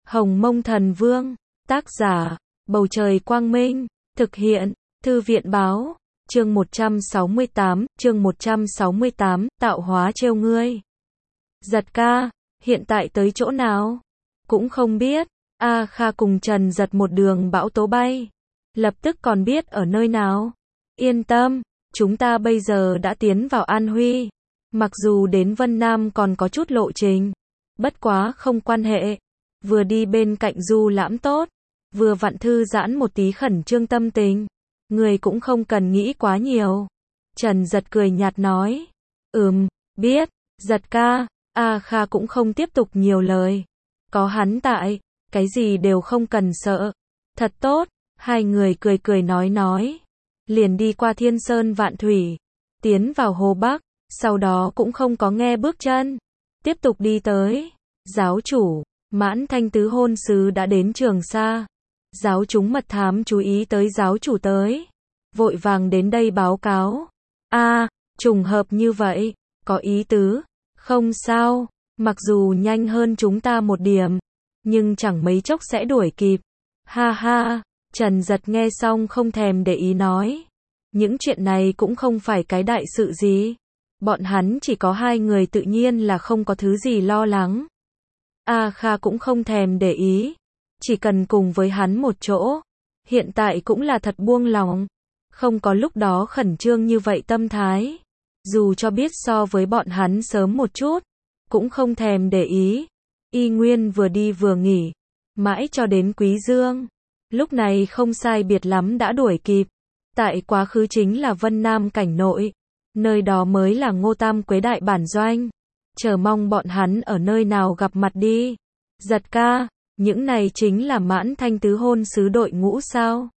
Hồng Mông Thần Vương, tác giả, Bầu Trời Quang Minh, thực hiện, Thư viện Báo, chương 168, tạo hóa trêu ngươi. Giật ca, hiện tại tới chỗ nào? Cũng không biết, A Kha cùng Trần Giật một đường bão tố bay. Lập tức còn biết ở nơi nào. Yên tâm, chúng ta bây giờ đã tiến vào An Huy. Mặc dù đến Vân Nam còn có chút lộ trình. Bất quá không quan hệ. Vừa đi bên cạnh du lãm tốt. Vừa vặn thư giãn một tí khẩn trương tâm tình. Người cũng không cần nghĩ quá nhiều. Trần Giật cười nhạt nói. Biết, Giật ca. A Kha cũng không tiếp tục nhiều lời. Có hắn tại, cái gì đều không cần sợ. Thật tốt, hai người cười nói. Liền đi qua Thiên Sơn Vạn Thủy, tiến vào Hồ Bắc, sau đó cũng không có nghe bước chân. Tiếp tục đi tới. Giáo chủ, Mãn Thanh tứ hôn sứ đã đến Trường Sa. Giáo chúng mật thám chú ý tới giáo chủ tới. Vội vàng đến đây báo cáo. Trùng hợp như vậy, có ý tứ. Không sao, mặc dù nhanh hơn chúng ta một điểm, nhưng chẳng mấy chốc sẽ đuổi kịp. Ha ha, Trần Giật nghe xong không thèm để ý nói. Những chuyện này cũng không phải cái đại sự gì. Bọn hắn chỉ có hai người tự nhiên là không có thứ gì lo lắng. A Kha cũng không thèm để ý. Chỉ cần cùng với hắn một chỗ. Hiện tại cũng là thật buông lòng. Không có lúc đó khẩn trương như vậy tâm thái. Dù cho biết so với bọn hắn sớm một chút. Cũng không thèm để ý. Y Nguyên vừa đi vừa nghỉ. Mãi cho đến Quý Dương. Lúc này không sai biệt lắm đã đuổi kịp. Tại quá khứ chính là Vân Nam cảnh nội. Nơi đó mới là Ngô Tam Quế đại bản doanh. Chờ mong bọn hắn ở nơi nào gặp mặt đi. Giật ca, những này chính là Mãn Thanh tứ hôn sứ đội ngũ sao?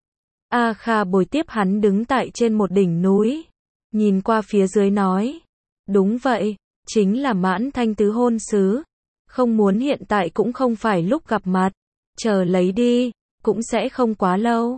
A Kha bồi tiếp hắn đứng tại trên một đỉnh núi. Nhìn qua phía dưới nói. Đúng vậy, chính là Mãn Thanh tứ hôn sứ. Không muốn hiện tại cũng không phải lúc gặp mặt. Chờ lấy đi, cũng sẽ không quá lâu.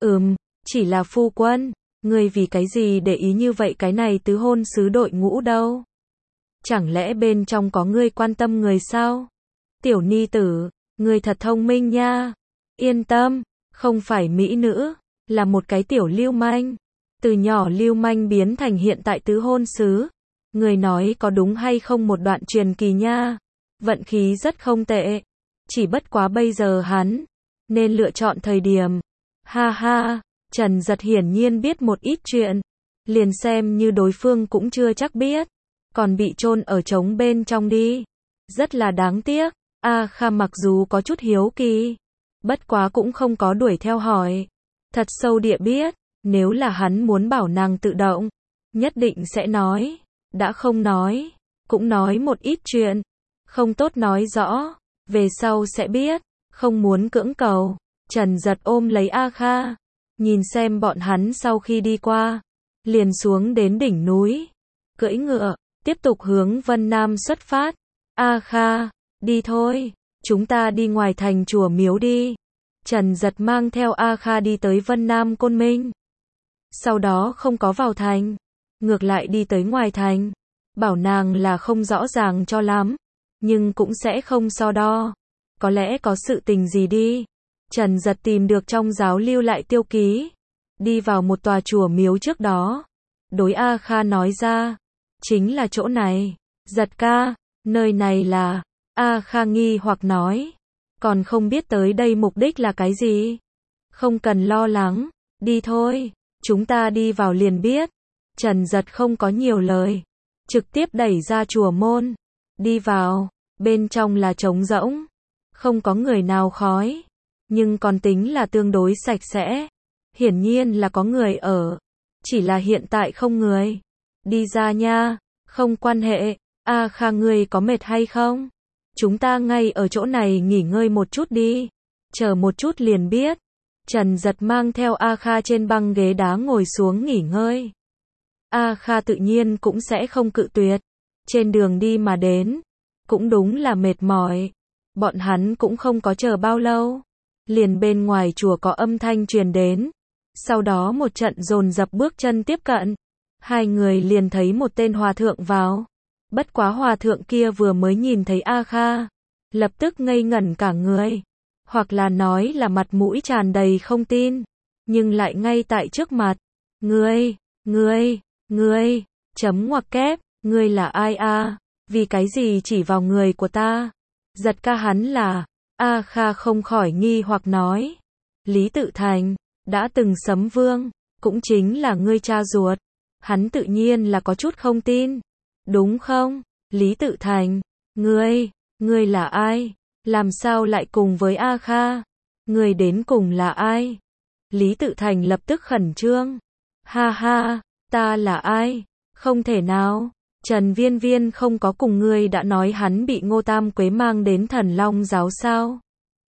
Chỉ là phu quân. Ngươi vì cái gì để ý như vậy cái này tứ hôn sứ đội ngũ đâu? Chẳng lẽ bên trong có ngươi quan tâm người sao? Tiểu ni tử, ngươi thật thông minh nha. Yên tâm, không phải mỹ nữ, là một cái tiểu lưu manh. Từ nhỏ lưu manh biến thành hiện tại tứ hôn sứ. Người nói có đúng hay không một đoạn truyền kỳ nha. Vận khí rất không tệ. Chỉ bất quá bây giờ hắn nên lựa chọn thời điểm. Ha ha, Trần Giật hiển nhiên biết một ít chuyện. Liền xem như đối phương cũng chưa chắc biết. Còn bị chôn ở trống bên trong đi. Rất là đáng tiếc. A Kha mặc dù có chút hiếu kỳ. Bất quá cũng không có đuổi theo hỏi. Thật sâu địa biết. Nếu là hắn muốn bảo nàng tự động. Nhất định sẽ nói. Đã không nói. Cũng nói một ít chuyện. Không tốt nói rõ. Về sau sẽ biết. Không muốn cưỡng cầu. Trần Giật ôm lấy A Kha. Nhìn xem bọn hắn sau khi đi qua. Liền xuống đến đỉnh núi. Cưỡi ngựa. Tiếp tục hướng Vân Nam xuất phát. A Kha, đi thôi. Chúng ta đi ngoài thành chùa miếu đi. Trần Giật mang theo A Kha đi tới Vân Nam Côn Minh. Sau đó không có vào thành. Ngược lại đi tới ngoài thành. Bảo nàng là không rõ ràng cho lắm. Nhưng cũng sẽ không so đo. Có lẽ có sự tình gì đi. Trần Giật tìm được trong giáo lưu lại tiêu ký. Đi vào một tòa chùa miếu trước đó. Đối A Kha nói ra. Chính là chỗ này. Giật ca, nơi này là. A Kha nghi hoặc nói. Còn không biết tới đây mục đích là cái gì. Không cần lo lắng. Đi thôi. Chúng ta đi vào liền biết. Trần Giật không có nhiều lời. Trực tiếp đẩy ra chùa môn. Đi vào. Bên trong là trống rỗng. Không có người nào khói. Nhưng còn tính là tương đối sạch sẽ. Hiển nhiên là có người ở. Chỉ là hiện tại không người. Đi ra nha. Không quan hệ. A Kha ngươi có mệt hay không? Chúng ta ngay ở chỗ này nghỉ ngơi một chút đi. Chờ một chút liền biết. Trần Giật mang theo A Kha trên băng ghế đá ngồi xuống nghỉ ngơi. A Kha tự nhiên cũng sẽ không cự tuyệt. Trên đường đi mà đến. Cũng đúng là mệt mỏi. Bọn hắn cũng không có chờ bao lâu. Liền bên ngoài chùa có âm thanh truyền đến. Sau đó một trận dồn dập bước chân tiếp cận. Hai người liền thấy một tên hòa thượng vào. Bất quá hòa thượng kia vừa mới nhìn thấy A Kha. lập tức ngây ngẩn cả người. Hoặc là nói là mặt mũi tràn đầy không tin, nhưng lại ngay tại trước mặt. Ngươi, chấm ngoặc kép, ngươi là ai a? Vì cái gì chỉ vào người của ta? Giật ca hắn là, A Kha không khỏi nghi hoặc nói. Lý Tự Thành, đã từng sấm vương, cũng chính là ngươi cha ruột. Hắn tự nhiên là có chút không tin. Đúng không? Lý Tự Thành, ngươi là ai? Làm sao lại cùng với A Kha? Ngươi đến cùng là ai? Lý Tự Thành lập tức khẩn trương. Ha ha, ta là ai? Không thể nào. Trần Viên Viên không có cùng ngươi đã nói hắn bị Ngô Tam Quế mang đến Thần Long giáo sao?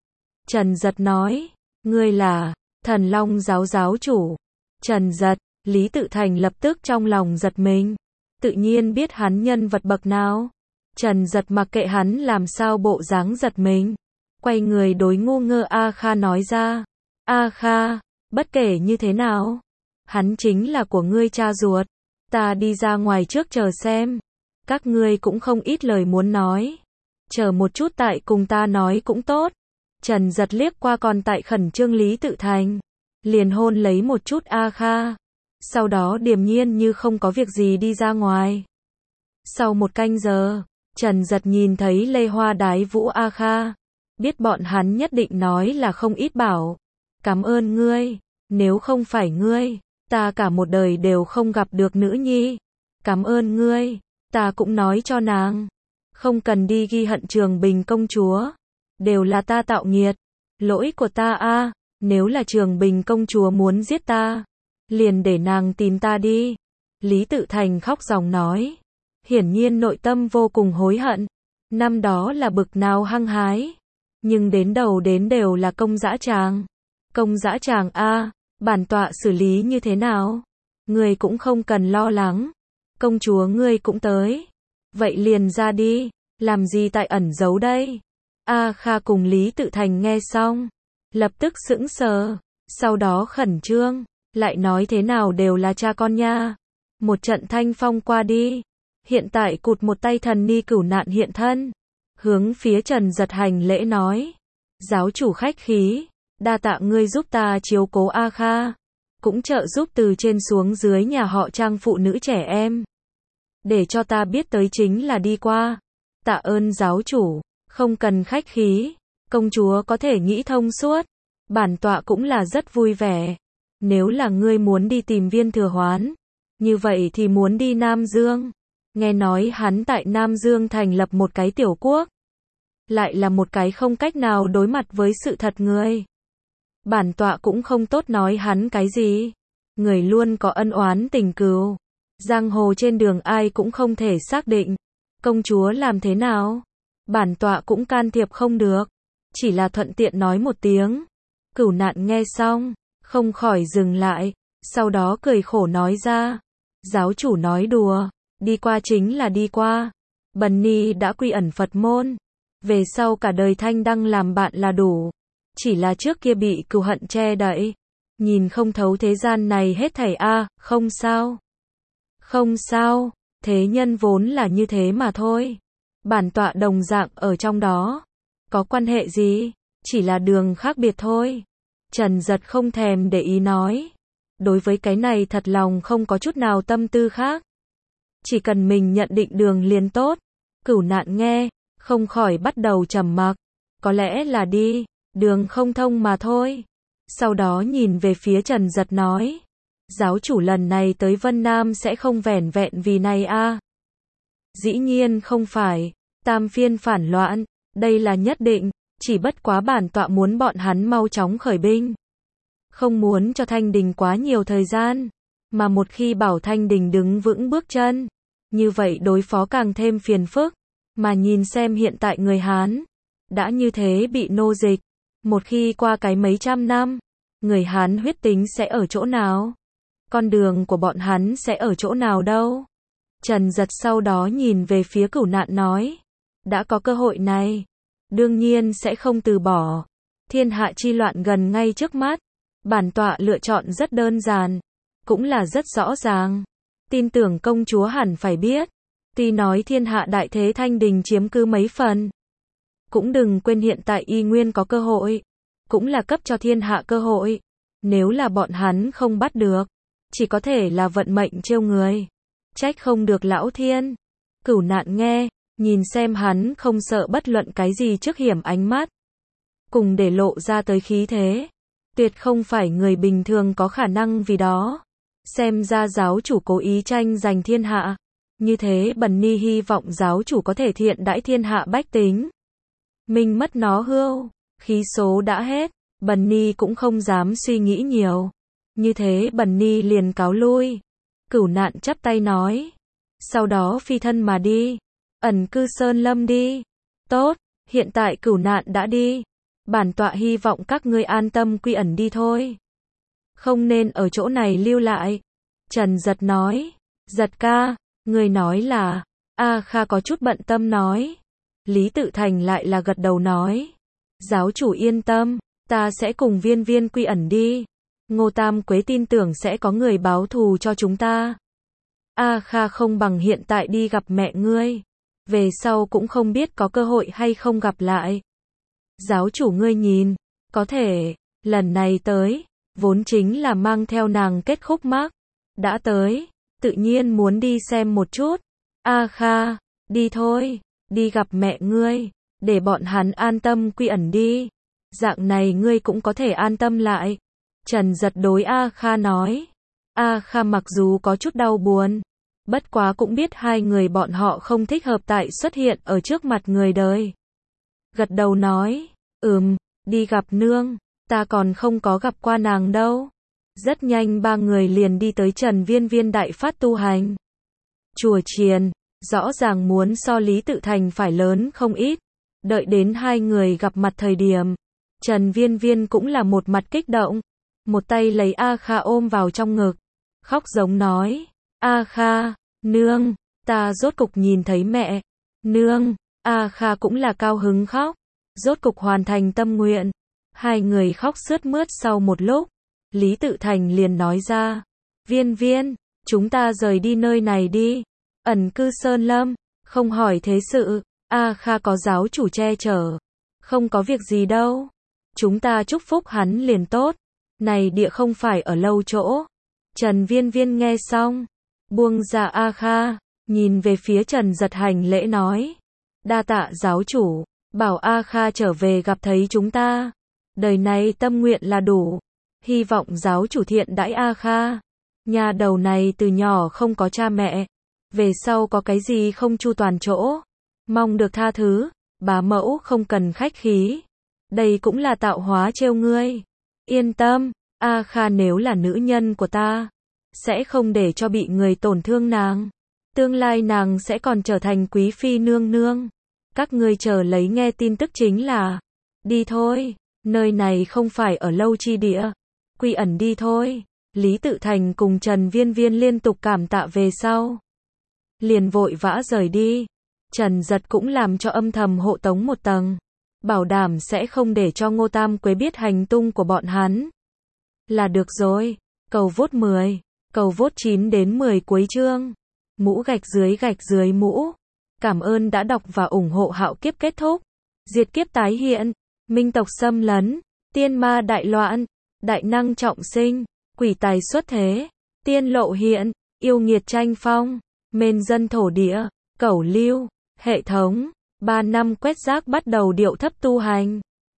Trần Giật nói, ngươi là Thần Long giáo giáo chủ. Trần Giật, Lý Tự Thành lập tức trong lòng giật mình. Tự nhiên biết hắn nhân vật bậc nào. Trần Giật mặc kệ hắn làm sao bộ dáng giật mình. Quay người đối ngu ngơ A Kha nói ra. A Kha, bất kể như thế nào, hắn chính là của ngươi cha ruột. Ta đi ra ngoài trước chờ xem. Các ngươi cũng không ít lời muốn nói. Chờ một chút tại cùng ta nói cũng tốt. Trần Giật liếc qua còn tại khẩn trương Lý Tự Thành. Liền hôn lấy một chút A Kha. Sau đó điềm nhiên như không có việc gì đi ra ngoài. Sau một canh giờ, Trần Giật nhìn thấy Lê Hoa đái vũ A Kha. Biết bọn hắn nhất định nói là không ít bảo. Cảm ơn ngươi. Nếu không phải ngươi, ta cả một đời đều không gặp được nữ nhi. Cảm ơn ngươi. Ta cũng nói cho nàng. Không cần đi ghi hận Trường Bình công chúa. Đều là ta tạo nghiệt. Lỗi của ta a. Nếu là Trường Bình công chúa muốn giết ta, liền để nàng tìm ta đi. Lý Tự Thành khóc ròng nói. Hiển nhiên nội tâm vô cùng hối hận. Năm đó là bực nào hăng hái. Nhưng đến đầu đến đều là công dã tràng. Công dã tràng a, bản tọa xử lý như thế nào? Ngươi cũng không cần lo lắng. Công chúa ngươi cũng tới. Vậy liền ra đi. Làm gì tại ẩn giấu đây? A Kha cùng Lý Tự Thành nghe xong, lập tức sững sờ. Sau đó khẩn trương. Lại nói thế nào đều là cha con nha. Một trận thanh phong qua đi. Hiện tại cụt một tay thần ni cửu nạn hiện thân. Hướng phía Trần Giật hành lễ nói. Giáo chủ khách khí. Đa tạ ngươi giúp ta chiếu cố A Kha. Cũng trợ giúp từ trên xuống dưới nhà họ Trang phụ nữ trẻ em. Để cho ta biết tới chính là đi qua. Tạ ơn giáo chủ. Không cần khách khí. Công chúa có thể nghĩ thông suốt. Bản tọa cũng là rất vui vẻ. Nếu là ngươi muốn đi tìm Viên Thừa Hoán, như vậy thì muốn đi Nam Dương. Nghe nói hắn tại Nam Dương thành lập một cái tiểu quốc. Lại là một cái không cách nào đối mặt với sự thật người. Bản tọa cũng không tốt nói hắn cái gì. Người luôn có ân oán tình cừu. Giang hồ trên đường ai cũng không thể xác định. Công chúa làm thế nào? Bản tọa cũng can thiệp không được. Chỉ là thuận tiện nói một tiếng. Cửu nạn nghe xong, không khỏi dừng lại. Sau đó cười khổ nói ra. Giáo chủ nói đùa. Đi qua chính là đi qua. Bần ni đã quy ẩn Phật môn. Về sau cả đời thanh đăng làm bạn là đủ. Chỉ là trước kia bị cừu hận che đậy. Nhìn không thấu thế gian này hết thảy a, không sao. Không sao, thế nhân vốn là như thế mà thôi. Bản tọa đồng dạng ở trong đó. Có quan hệ gì? Chỉ là đường khác biệt thôi. Trần Giật không thèm để ý nói. Đối với cái này thật lòng không có chút nào tâm tư khác. Chỉ cần mình nhận định đường liền tốt. Cửu nạn nghe, không khỏi bắt đầu trầm mặc. Có lẽ là đi, đường không thông mà thôi. Sau đó nhìn về phía Trần Giật nói. Giáo chủ lần này tới Vân Nam sẽ không vẻn vẹn vì này a. Dĩ nhiên không phải. Tam phiên phản loạn, đây là nhất định. Chỉ bất quá bản tọa muốn bọn hắn mau chóng khởi binh. Không muốn cho Thanh Đình quá nhiều thời gian. Mà một khi bảo Thanh Đình đứng vững bước chân, như vậy đối phó càng thêm phiền phức. Mà nhìn xem hiện tại người Hán đã như thế bị nô dịch. Một khi qua cái mấy trăm năm, người Hán huyết tính sẽ ở chỗ nào? Con đường của bọn hắn sẽ ở chỗ nào đâu? Trần Giật sau đó nhìn về phía Cửu nạn nói. Đã có cơ hội này, đương nhiên sẽ không từ bỏ. Thiên hạ chi loạn gần ngay trước mắt. Bản tọa lựa chọn rất đơn giản, cũng là rất rõ ràng. Tin tưởng công chúa hẳn phải biết. Tuy nói thiên hạ đại thế Thanh Đình chiếm cứ mấy phần, Cũng đừng quên hiện tại y nguyên có cơ hội. Cũng là cấp cho thiên hạ cơ hội. Nếu là bọn hắn không bắt được, chỉ có thể là vận mệnh trêu người. Trách không được lão thiên. Cửu Nạn nghe, nhìn xem hắn không sợ bất luận cái gì trước hiểm ánh mắt. Cùng để lộ ra tới khí thế. Tuyệt không phải người bình thường có khả năng vì đó. Xem ra giáo chủ cố ý tranh giành thiên hạ. Như thế Bần Ni hy vọng giáo chủ có thể thiện đãi thiên hạ bách tính. Mình mất nó hưu, khí số đã hết, Bần Ni cũng không dám suy nghĩ nhiều. Như thế Bần Ni liền cáo lui. Cửu Nạn chắp tay nói. Sau đó phi thân mà đi. Ẩn cư sơn lâm đi. Tốt, hiện tại Cửu Nạn đã đi. Bản tọa hy vọng các ngươi an tâm quy ẩn đi thôi. Không nên ở chỗ này lưu lại. Trần Giật nói. Giật ca, ngươi nói là. A Kha có chút bận tâm nói. Lý Tự Thành lại là gật đầu nói. Giáo chủ yên tâm, ta sẽ cùng Viên Viên quy ẩn đi. Ngô Tam Quế tin tưởng sẽ có người báo thù cho chúng ta. A Kha không bằng hiện tại đi gặp mẹ ngươi. Về sau cũng không biết có cơ hội hay không gặp lại. Giáo chủ ngươi nhìn, có thể, lần này tới, vốn chính là mang theo nàng kết khúc mắc. Đã tới, tự nhiên muốn đi xem một chút. A Kha, đi thôi, đi gặp mẹ ngươi, để bọn hắn an tâm quy ẩn đi. Dạng này ngươi cũng có thể an tâm lại. Trần Giật đối A Kha nói. A Kha mặc dù có chút đau buồn, bất quá cũng biết hai người bọn họ không thích hợp tại xuất hiện ở trước mặt người đời. Gật đầu nói, đi gặp nương, ta còn không có gặp qua nàng đâu. Rất nhanh ba người liền đi tới Trần Viên Viên đại phát tu hành. Chùa chiền, rõ ràng muốn so Lý Tự Thành phải lớn không ít. Đợi đến hai người gặp mặt thời điểm, Trần Viên Viên cũng là một mặt kích động. Một tay lấy A Kha ôm vào trong ngực, khóc giống nói, A Kha, nương, ta rốt cục nhìn thấy mẹ. Nương, A Kha cũng là cao hứng khóc, rốt cục hoàn thành tâm nguyện. Hai người khóc sướt mướt sau một lúc, Lý Tự Thành liền nói ra, Viên Viên, chúng ta rời đi nơi này đi. Ẩn cư sơn lâm, không hỏi thế sự, A Kha có giáo chủ che chở. Không có việc gì đâu. Chúng ta chúc phúc hắn liền tốt. Này địa không phải ở lâu chỗ. Trần Viên Viên nghe xong, buông ra A Kha, nhìn về phía Trần Giật hành lễ nói. Đa tạ giáo chủ, bảo A Kha trở về gặp thấy chúng ta. Đời này tâm nguyện là đủ. Hy vọng giáo chủ thiện đãi A Kha. Nhà đầu này từ nhỏ không có cha mẹ. Về sau có cái gì không chu toàn chỗ. Mong được tha thứ, bá mẫu không cần khách khí. Đây cũng là tạo hóa trêu ngươi. Yên tâm, A Kha nếu là nữ nhân của ta, sẽ không để cho bị người tổn thương nàng. Tương lai nàng sẽ còn trở thành quý phi nương nương. Các ngươi chờ lấy nghe tin tức chính là. Đi thôi, nơi này không phải ở lâu chi địa. Quy ẩn đi thôi. Lý Tự Thành cùng Trần Viên Viên liên tục cảm tạ về sau. Liền vội vã rời đi. Trần Giật cũng làm cho âm thầm hộ tống một tầng. Bảo đảm sẽ không để cho Ngô Tam Quế biết hành tung của bọn hắn. Là được rồi. Cầu vote 10. Cầu vote 9 đến 10 cuối chương. Mũ gạch dưới mũ. Cảm ơn đã đọc và ủng hộ Hạo Kiếp kết thúc. Diệt kiếp tái hiện. Minh tộc xâm lấn. Tiên ma đại loạn. Đại năng trọng sinh. Quỷ tài xuất thế. Tiên lộ hiện. Yêu nghiệt tranh phong. Mên dân thổ địa. Cẩu lưu. Hệ thống. 3 năm quét rác bắt đầu điệu thấp tu hành.